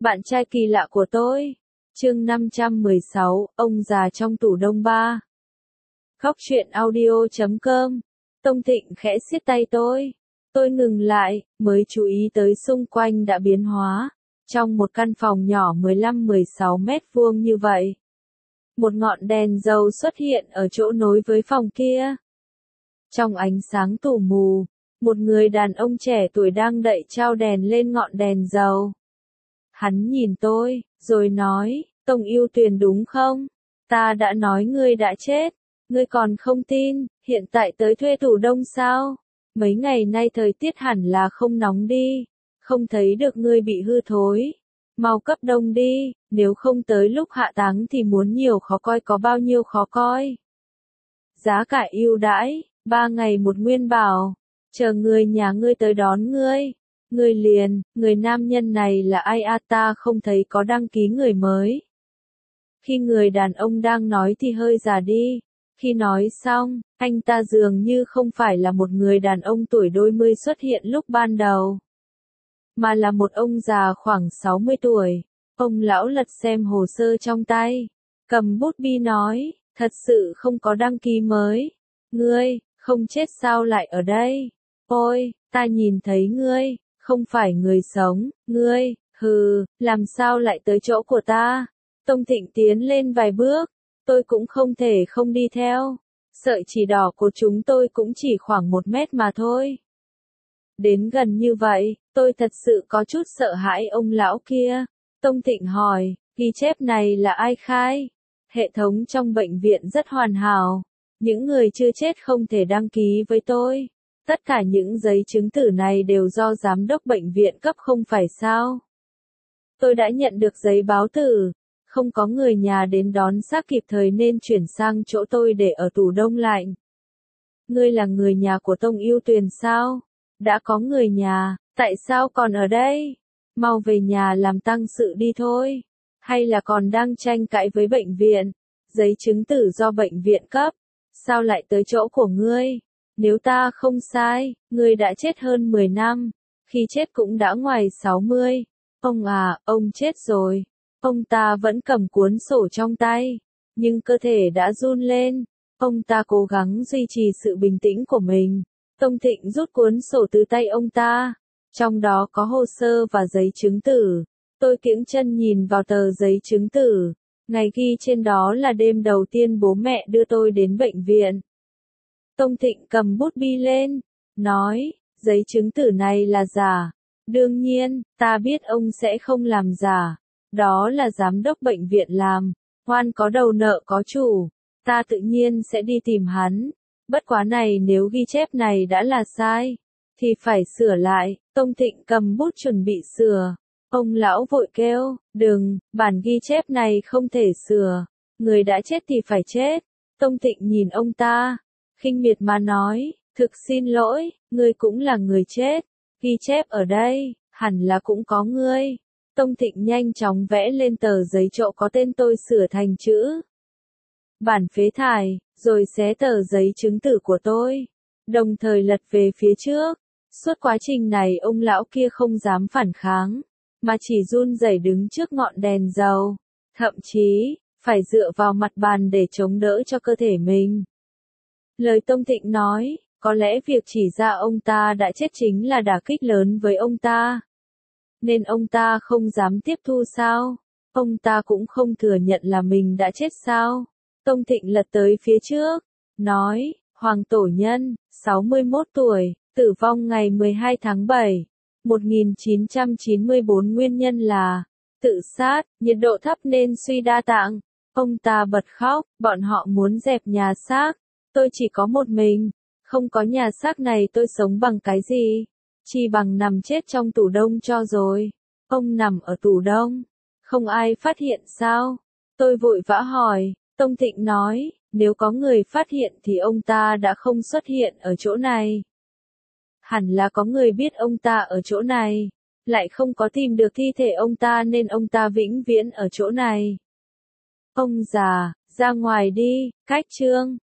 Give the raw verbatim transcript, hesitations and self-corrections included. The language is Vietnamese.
Bạn trai kỳ lạ của tôi. Chương năm trăm mười sáu, ông già trong tủ đông ba. Khóc chuyện audio chấm com. Tông Thịnh khẽ siết tay tôi. Tôi ngừng lại, mới chú ý tới xung quanh đã biến hóa. Trong một căn phòng nhỏ mười lăm mười sáu mét vuông như vậy. Một ngọn đèn dầu xuất hiện ở chỗ nối với phòng kia. Trong ánh sáng tù mù, một người đàn ông trẻ tuổi đang đậy trao đèn lên ngọn đèn dầu. Hắn nhìn tôi, rồi nói, Tông Yêu Tuyền đúng không? Ta đã nói ngươi đã chết. Ngươi còn không tin, hiện tại tới thuê tủ đông sao? Mấy ngày nay thời tiết hẳn là không nóng đi. Không thấy được ngươi bị hư thối. Mau cấp đông đi, nếu không tới lúc hạ táng thì muốn nhiều khó coi có bao nhiêu khó coi. Giá cả ưu đãi, ba ngày một nguyên bảo. Chờ người nhà ngươi tới đón ngươi. Ngươi liền, người nam nhân này là ai à, ta không thấy có đăng ký người mới. Khi người đàn ông đang nói thì hơi già đi. Khi nói xong, anh ta dường như không phải là một người đàn ông tuổi đôi mươi xuất hiện lúc ban đầu. Mà là một ông già khoảng sáu mươi tuổi. Ông lão lật xem hồ sơ trong tay. Cầm bút bi nói, thật sự không có đăng ký mới. Ngươi, không chết sao lại ở đây? Ôi, ta nhìn thấy ngươi, không phải người sống, ngươi, hừ, làm sao lại tới chỗ của ta? Tông Thịnh tiến lên vài bước, tôi cũng không thể không đi theo. Sợi chỉ đỏ của chúng tôi cũng chỉ khoảng một mét mà thôi. Đến gần như vậy, tôi thật sự có chút sợ hãi ông lão kia. Tông Thịnh hỏi, ghi chép này là ai khai? Hệ thống trong bệnh viện rất hoàn hảo. Những người chưa chết không thể đăng ký với tôi. Tất cả những giấy chứng tử này đều do giám đốc bệnh viện cấp không phải sao? Tôi đã nhận được giấy báo tử. Không có người nhà đến đón xác kịp thời nên chuyển sang chỗ tôi để ở tủ đông lạnh. Ngươi là người nhà của Tông Yêu Tuyền sao? Đã có người nhà, tại sao còn ở đây? Mau về nhà làm tang sự đi thôi. Hay là còn đang tranh cãi với bệnh viện? Giấy chứng tử do bệnh viện cấp. Sao lại tới chỗ của ngươi? Nếu ta không sai, ngươi đã chết hơn mười năm. Khi chết cũng đã ngoài sáu mươi. Ông à, ông chết rồi. Ông ta vẫn cầm cuốn sổ trong tay. Nhưng cơ thể đã run lên. Ông ta cố gắng duy trì sự bình tĩnh của mình. Tông Thịnh rút cuốn sổ từ tay ông ta. Trong đó có hồ sơ và giấy chứng tử. Tôi kiễng chân nhìn vào tờ giấy chứng tử. Ngày ghi trên đó là đêm đầu tiên bố mẹ đưa tôi đến bệnh viện. Tông Thịnh cầm bút bi lên. Nói, giấy chứng tử này là giả. Đương nhiên, ta biết ông sẽ không làm giả. Đó là giám đốc bệnh viện làm. Hoan có đầu nợ có chủ. Ta tự nhiên sẽ đi tìm hắn. Bất quá này nếu ghi chép này đã là sai, thì phải sửa lại. Tông Thịnh cầm bút chuẩn bị sửa. Ông lão vội kêu, đừng, bản ghi chép này không thể sửa. Người đã chết thì phải chết. Tông Thịnh nhìn ông ta, khinh miệt mà nói, thực xin lỗi, ngươi cũng là người chết. Ghi chép ở đây, hẳn là cũng có ngươi. Tông Thịnh nhanh chóng vẽ lên tờ giấy chỗ có tên tôi sửa thành chữ bản phế thải, rồi xé tờ giấy chứng tử của tôi. Đồng thời lật về phía trước. Suốt quá trình này ông lão kia không dám phản kháng, mà chỉ run rẩy đứng trước ngọn đèn dầu. Thậm chí, phải dựa vào mặt bàn để chống đỡ cho cơ thể mình. Lời Tông Thịnh nói, có lẽ việc chỉ ra ông ta đã chết chính là đả kích lớn với ông ta. Nên ông ta không dám tiếp thu sao? Ông ta cũng không thừa nhận là mình đã chết sao? Tông Thịnh lật tới phía trước, nói, Hoàng Tổ Nhân, sáu mươi mốt tuổi, tử vong ngày mười hai tháng bảy, một nghìn chín trăm chín mươi bốn, nguyên nhân là tự sát, nhiệt độ thấp nên suy đa tạng. Ông ta bật khóc, bọn họ muốn dẹp nhà xác, tôi chỉ có một mình, không có nhà xác này tôi sống bằng cái gì? Chỉ bằng nằm chết trong tủ đông cho rồi. Ông nằm ở tủ đông, không ai phát hiện sao? Tôi vội vã hỏi. Tông Thịnh nói, nếu có người phát hiện thì ông ta đã không xuất hiện ở chỗ này. Hẳn là có người biết ông ta ở chỗ này, lại không có tìm được thi thể ông ta nên ông ta vĩnh viễn ở chỗ này. Ông già, ra ngoài đi, cách chương.